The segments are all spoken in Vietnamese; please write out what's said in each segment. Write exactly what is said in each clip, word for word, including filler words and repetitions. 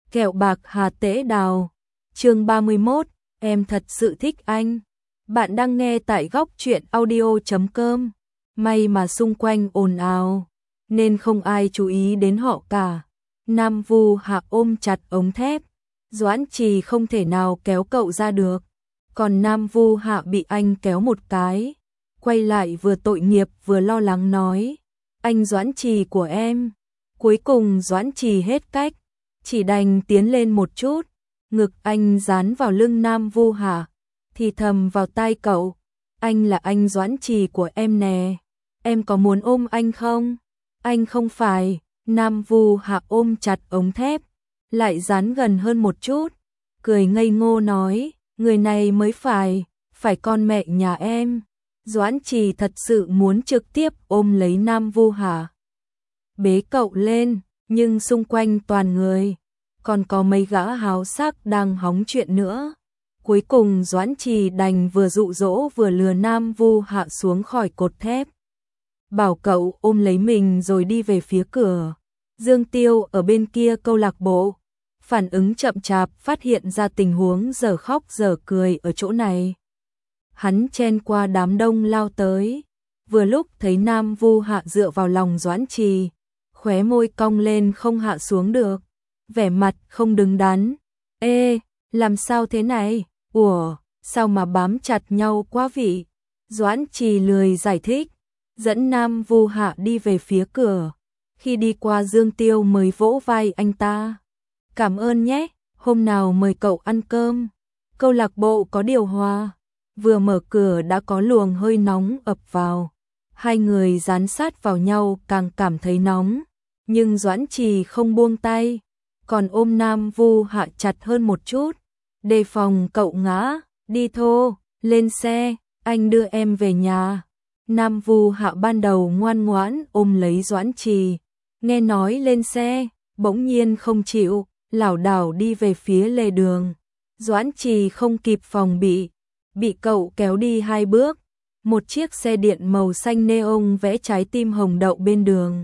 Kẹo bạc Hà Tễ Đào. Chương ba mươi mốt, em thật sự thích anh. Bạn đang nghe tại góc truyện audio chấm com. May mà xung quanh ồn ào nên không ai chú ý đến họ cả. Nam Vu Hạ ôm chặt ống thép, Doãn Trì không thể nào kéo cậu ra được. Còn Nam Vu Hạ bị anh kéo một cái, quay lại vừa tội nghiệp vừa lo lắng nói: "Anh Doãn Trì của em." Cuối cùng Doãn Trì hết cách, chỉ đành tiến lên một chút, ngực anh dán vào lưng Nam Vu Hạ, thì thầm vào tai cậu: "Anh là anh Doãn Trì của em nè, em có muốn ôm anh không?" "Anh không phải." Nam Vu Hạ ôm chặt ống thép, lại dán gần hơn một chút, cười ngây ngô nói: "Người này mới phải, phải con mẹ nhà em." Doãn Trì thật sự muốn trực tiếp ôm lấy Nam Vu Hạ, bế cậu lên, nhưng xung quanh toàn người, còn có mấy gã háo sắc đang hóng chuyện nữa. Cuối cùng Doãn Trì đành vừa dụ dỗ vừa lừa Nam Vu Hạ xuống khỏi cột thép, bảo cậu ôm lấy mình rồi đi về phía cửa. Dương Tiêu ở bên kia câu lạc bộ, phản ứng chậm chạp phát hiện ra tình huống dở khóc dở cười ở chỗ này. Hắn chen qua đám đông lao tới, vừa lúc thấy Nam Vu Hạ dựa vào lòng Doãn Trì, khóe môi cong lên không hạ xuống được, vẻ mặt không đứng đắn. "Ê, làm sao thế này? Ủa, sao mà bám chặt nhau quá vị?" Doãn Trì lười giải thích, dẫn Nam Vu Hạ đi về phía cửa. Khi đi qua Dương Tiêu mới vỗ vai anh ta: "Cảm ơn nhé, hôm nào mời cậu ăn cơm." Câu lạc bộ có điều hòa, vừa mở cửa đã có luồng hơi nóng ập vào. Hai người dán sát vào nhau càng cảm thấy nóng, nhưng Doãn Trì không buông tay, còn ôm Nam Vu Hạ chặt hơn một chút, đề phòng cậu ngã. "Đi thô, lên xe, anh đưa em về nhà." Nam Vu Hạ ban đầu ngoan ngoãn ôm lấy Doãn Trì, nghe nói lên xe, bỗng nhiên không chịu, lảo đảo đi về phía lề đường. Doãn Trì không kịp phòng bị, bị cậu kéo đi hai bước. Một chiếc xe điện màu xanh neon vẽ trái tim hồng đậu bên đường.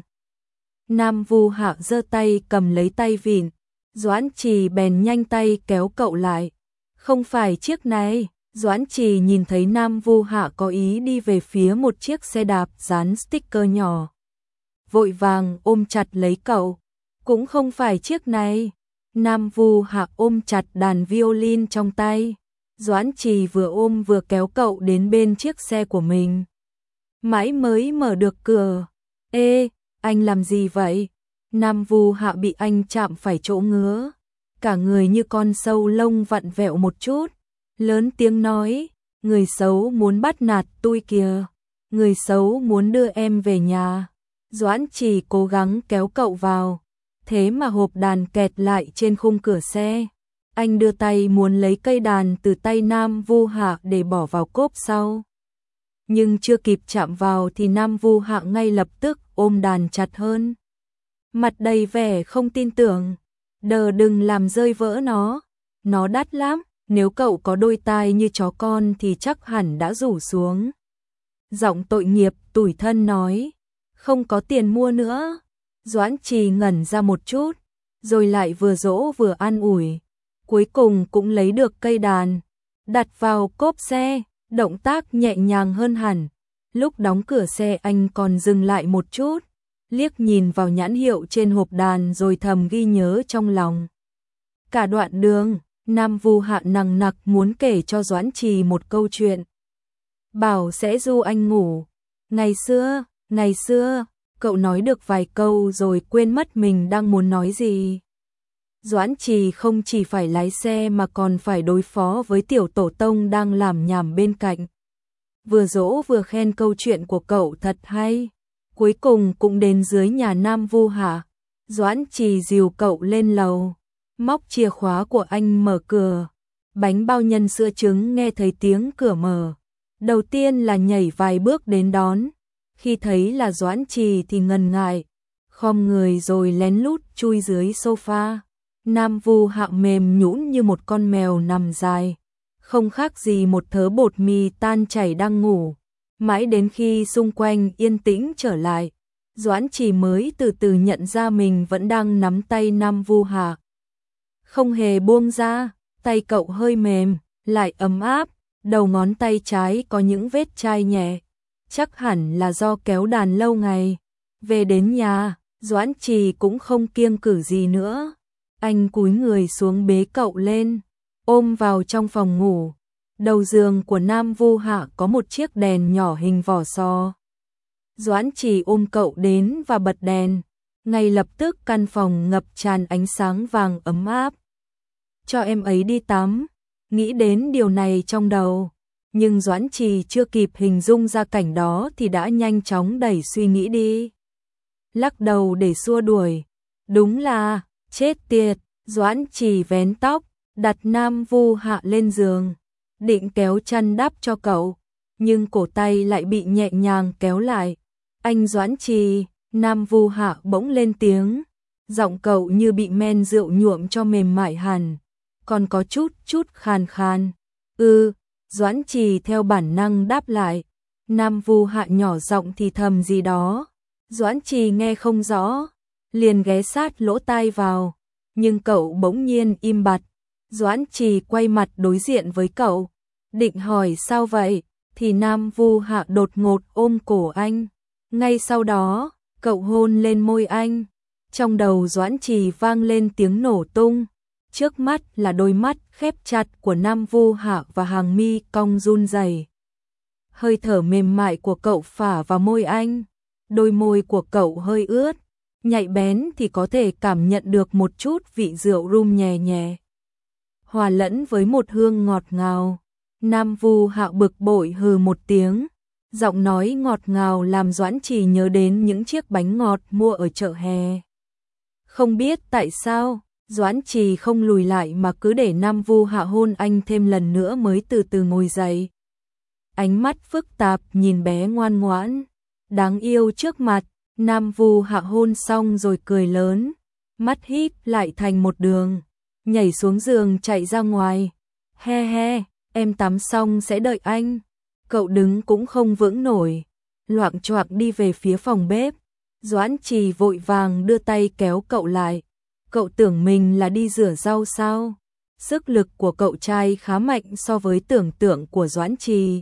Nam Vu Hạ giơ tay cầm lấy tay vịn, Doãn Trì bèn nhanh tay kéo cậu lại. "Không phải chiếc này." Doãn Trì nhìn thấy Nam Vu Hạ có ý đi về phía một chiếc xe đạp dán sticker nhỏ, vội vàng ôm chặt lấy cậu. "Cũng không phải chiếc này." Nam Vu Hạ ôm chặt đàn violin trong tay. Doãn Trì vừa ôm vừa kéo cậu đến bên chiếc xe của mình, mãi mới mở được cửa. "Ê, anh làm gì vậy?" Nam Vu Hạ bị anh chạm phải chỗ ngứa, cả người như con sâu lông vặn vẹo một chút, lớn tiếng nói: "Người xấu muốn bắt nạt tôi kìa, người xấu muốn đưa em về nhà." Doãn Trì cố gắng kéo cậu vào, thế mà hộp đàn kẹt lại trên khung cửa xe. Anh đưa tay muốn lấy cây đàn từ tay Nam Vu Hạ để bỏ vào cốp sau, nhưng chưa kịp chạm vào thì Nam Vu Hạ ngay lập tức ôm đàn chặt hơn, mặt đầy vẻ không tin tưởng. "Đờ, đừng làm rơi vỡ nó, nó đắt lắm, nếu cậu có đôi tai như chó con thì chắc hẳn đã rủ xuống." Giọng tội nghiệp tủi thân nói: "Không có tiền mua nữa." Doãn Trì ngẩn ra một chút, rồi lại vừa dỗ vừa an ủi, cuối cùng cũng lấy được cây đàn, đặt vào cốp xe, động tác nhẹ nhàng hơn hẳn. Lúc đóng cửa xe anh còn dừng lại một chút, liếc nhìn vào nhãn hiệu trên hộp đàn rồi thầm ghi nhớ trong lòng. Cả đoạn đường, Nam Vu Hạ nằng nặc muốn kể cho Doãn Trì một câu chuyện, bảo sẽ du anh ngủ. Ngày xưa, ngày xưa, cậu nói được vài câu rồi quên mất mình đang muốn nói gì. Doãn Trì không chỉ phải lái xe mà còn phải đối phó với tiểu tổ tông đang làm nhảm bên cạnh. Vừa dỗ vừa khen câu chuyện của cậu thật hay. Cuối cùng cũng đến dưới nhà Nam Vu Hạ. Doãn Trì dìu cậu lên lầu, móc chìa khóa của anh mở cửa. Bánh bao nhân sữa trứng nghe thấy tiếng cửa mở, đầu tiên là nhảy vài bước đến đón. Khi thấy là Doãn Trì thì ngần ngại, khom người rồi lén lút chui dưới sofa. Nam Vu Hạ mềm nhũn như một con mèo nằm dài, không khác gì một thớ bột mì tan chảy đang ngủ. Mãi đến khi xung quanh yên tĩnh trở lại, Doãn Trì mới từ từ nhận ra mình vẫn đang nắm tay Nam Vu Hạ. không hề buông ra, tay cậu hơi mềm, lại ấm áp, đầu ngón tay trái có những vết chai nhẹ, chắc hẳn là do kéo đàn lâu ngày. Về đến nhà, Doãn Trì cũng không kiêng cử gì nữa. Anh cúi người xuống bế cậu lên, ôm vào trong phòng ngủ. Đầu giường của Nam Vu Hạ có một chiếc đèn nhỏ hình vỏ sò. Doãn Trì ôm cậu đến và bật đèn. Ngay lập tức căn phòng ngập tràn ánh sáng vàng ấm áp. Cho em ấy đi tắm. Nghĩ đến điều này trong đầu, nhưng Doãn Trì chưa kịp hình dung ra cảnh đó thì đã nhanh chóng đẩy suy nghĩ đi. Lắc đầu để xua đuổi. Đúng là, chết tiệt. Doãn Trì vén tóc, đặt Nam Vu Hạ lên giường, định kéo chăn đắp cho cậu, nhưng cổ tay lại bị nhẹ nhàng kéo lại. Anh Doãn Trì, Nam Vu Hạ bỗng lên tiếng, giọng cậu như bị men rượu nhuộm cho mềm mại hẳn, còn có chút chút khàn khàn. Ừ, Doãn Trì theo bản năng đáp lại. Nam Vu Hạ nhỏ giọng thì thầm gì đó. Doãn Trì nghe không rõ, liền ghé sát lỗ tai vào, nhưng cậu bỗng nhiên im bặt. Doãn Trì quay mặt đối diện với cậu, định hỏi sao vậy, thì Nam Vu Hạ đột ngột ôm cổ anh. Ngay sau đó, cậu hôn lên môi anh. Trong đầu Doãn Trì vang lên tiếng nổ tung. Trước mắt là đôi mắt khép chặt của Nam Vu Hạ và hàng mi cong run rẩy. Hơi thở mềm mại của cậu phả vào môi anh. Đôi môi của cậu hơi ướt, nhạy bén thì có thể cảm nhận được một chút vị rượu rum nhẹ nhẹ, hòa lẫn với một hương ngọt ngào. Nam Vu Hạ bực bội hừ một tiếng, giọng nói ngọt ngào làm Doãn Trì nhớ đến những chiếc bánh ngọt mua ở chợ hè. Không biết tại sao, Doãn Trì không lùi lại mà cứ để Nam Vu Hạ hôn anh thêm lần nữa mới từ từ ngồi dậy. Ánh mắt phức tạp nhìn bé ngoan ngoãn, đáng yêu trước mặt. Nam Vu Hạ hôn xong rồi cười lớn, mắt híp lại thành một đường, nhảy xuống giường chạy ra ngoài. He he, em tắm xong sẽ đợi anh. Cậu đứng cũng không vững nổi, loạng choạng đi về phía phòng bếp. Doãn Trì vội vàng đưa tay kéo cậu lại. Cậu tưởng mình là đi rửa rau sao? Sức lực của cậu trai khá mạnh so với tưởng tượng của Doãn Trì.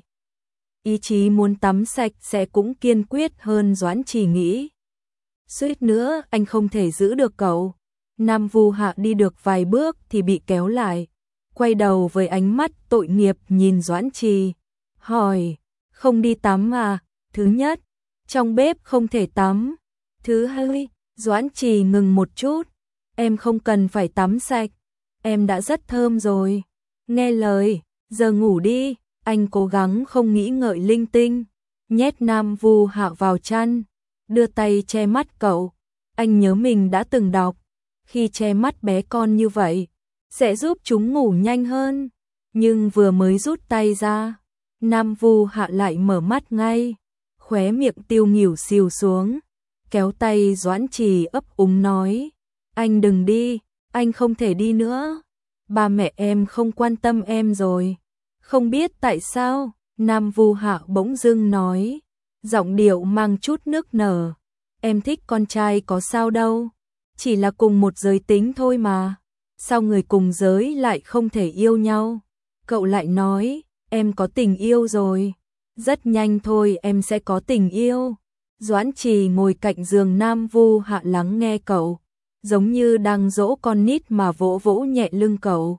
Ý chí muốn tắm sạch sẽ cũng kiên quyết hơn Doãn Trì nghĩ. Suýt nữa anh không thể giữ được cậu. Nam Vu Hạ đi được vài bước thì bị kéo lại, quay đầu với ánh mắt tội nghiệp nhìn Doãn Trì, hỏi, không đi tắm à? Thứ nhất, trong bếp không thể tắm. Thứ hai, Doãn Trì ngừng một chút, em không cần phải tắm sạch, em đã rất thơm rồi. Nghe lời, giờ ngủ đi. Anh cố gắng không nghĩ ngợi linh tinh, nhét Nam Vu Hạ vào chăn, đưa tay che mắt cậu. Anh nhớ mình đã từng đọc, khi che mắt bé con như vậy, sẽ giúp chúng ngủ nhanh hơn. Nhưng vừa mới rút tay ra, Nam Vu Hạ lại mở mắt ngay, khóe miệng tiêu nghỉu xìu xuống, kéo tay Doãn Trì ấp úng nói, anh đừng đi, anh không thể đi nữa. Ba mẹ em không quan tâm em rồi. Không biết tại sao, Nam Vu Hạ bỗng dưng nói, giọng điệu mang chút nước nở, em thích con trai có sao đâu, chỉ là cùng một giới tính thôi mà, sao người cùng giới lại không thể yêu nhau? Cậu lại nói, em có tình yêu rồi, rất nhanh thôi em sẽ có tình yêu. Doãn Trì ngồi cạnh giường Nam Vu Hạ lắng nghe cậu, giống như đang dỗ con nít mà vỗ vỗ nhẹ lưng cậu.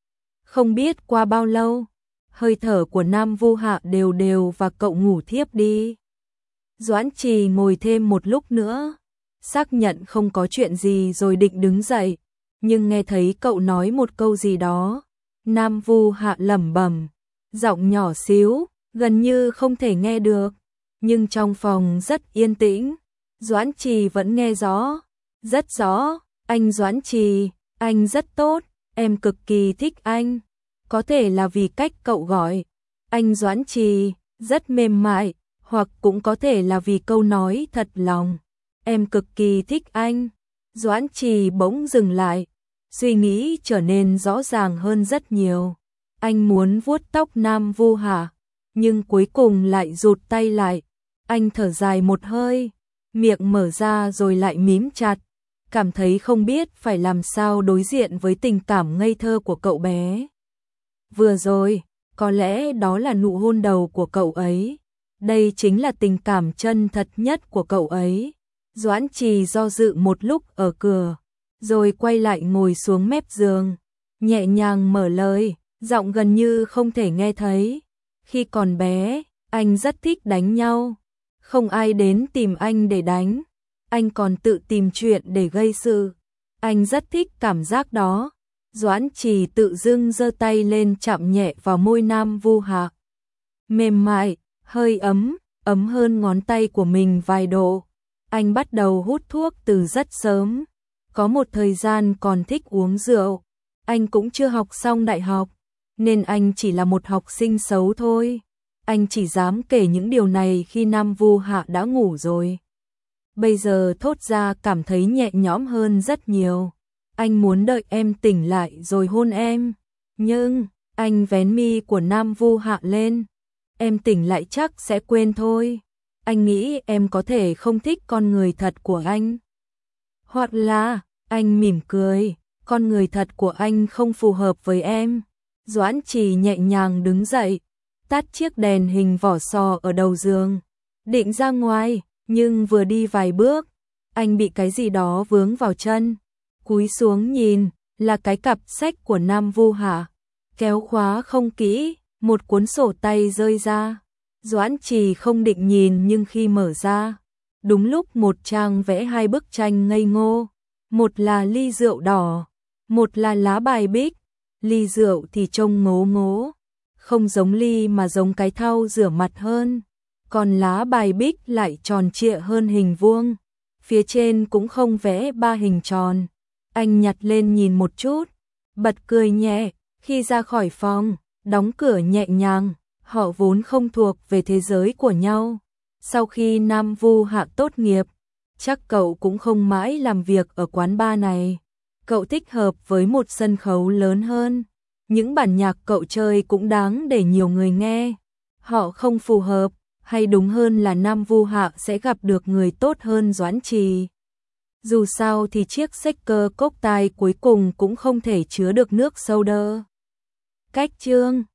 Không biết qua bao lâu, hơi thở của Nam Vu Hạ đều đều và cậu ngủ thiếp đi. Doãn Trì ngồi thêm một lúc nữa, xác nhận không có chuyện gì rồi định đứng dậy, nhưng nghe thấy cậu nói một câu gì đó. Nam Vu Hạ lẩm bẩm, giọng nhỏ xíu, gần như không thể nghe được, nhưng trong phòng rất yên tĩnh, Doãn Trì vẫn nghe rõ, rất rõ. Anh Doãn Trì, anh rất tốt, em cực kỳ thích anh. Có thể là vì cách cậu gọi anh Doãn Trì rất mềm mại, hoặc cũng có thể là vì câu nói thật lòng, em cực kỳ thích anh. Doãn Trì bỗng dừng lại, suy nghĩ trở nên rõ ràng hơn rất nhiều. Anh muốn vuốt tóc Nam Vu Hạ, nhưng cuối cùng lại rụt tay lại. Anh thở dài một hơi, miệng mở ra rồi lại mím chặt. cảm thấy không biết phải làm sao đối diện với tình cảm ngây thơ của cậu bé. Vừa rồi, có lẽ đó là nụ hôn đầu của cậu ấy. Đây chính là tình cảm chân thật nhất của cậu ấy. Doãn Trì do dự một lúc ở cửa, rồi quay lại ngồi xuống mép giường, nhẹ nhàng mở lời, giọng gần như không thể nghe thấy. Khi còn bé, anh rất thích đánh nhau. Không ai đến tìm anh để đánh. Anh còn tự tìm chuyện để gây sự. Anh rất thích cảm giác đó. Doãn Trì tự dưng giơ tay lên chạm nhẹ vào môi Nam Vu Hạ. Mềm mại, hơi ấm, ấm hơn ngón tay của mình vài độ. Anh bắt đầu hút thuốc từ rất sớm. Có một thời gian còn thích uống rượu. Anh cũng chưa học xong đại học, nên anh chỉ là một học sinh xấu thôi. Anh chỉ dám kể những điều này khi Nam Vu Hạ đã ngủ rồi. Bây giờ thốt ra cảm thấy nhẹ nhõm hơn rất nhiều. Anh muốn đợi em tỉnh lại rồi hôn em. Nhưng, anh vén mi của Nam Vu Hạ lên. Em tỉnh lại chắc sẽ quên thôi. Anh nghĩ em có thể không thích con người thật của anh. Hoặc là, anh mỉm cười, con người thật của anh không phù hợp với em. Doãn Trì nhẹ nhàng đứng dậy, tắt chiếc đèn hình vỏ sò ở đầu giường, định ra ngoài, nhưng vừa đi vài bước, anh bị cái gì đó vướng vào chân. Cúi xuống nhìn, là cái cặp sách của Nam Vu Hạ. Kéo khóa không kỹ, một cuốn sổ tay rơi ra. Doãn Trì không định nhìn nhưng khi mở ra, đúng lúc một trang vẽ hai bức tranh ngây ngô. Một là ly rượu đỏ, một là lá bài bích. Ly rượu thì trông ngố ngố, không giống ly mà giống cái thau rửa mặt hơn. Còn lá bài bích lại tròn trịa hơn hình vuông. Phía trên cũng không vẽ ba hình tròn. Anh nhặt lên nhìn một chút, bật cười nhẹ, khi ra khỏi phòng, đóng cửa nhẹ nhàng. Họ vốn không thuộc về thế giới của nhau. Sau khi Nam Vu Hạ tốt nghiệp, chắc cậu cũng không mãi làm việc ở quán bar này. Cậu thích hợp với một sân khấu lớn hơn. Những bản nhạc cậu chơi cũng đáng để nhiều người nghe. Họ không phù hợp, hay đúng hơn là Nam Vu Hạ sẽ gặp được người tốt hơn Doãn Trì. Dù sao thì chiếc shaker cốc tai cuối cùng cũng không thể chứa được nước soda. Cách chương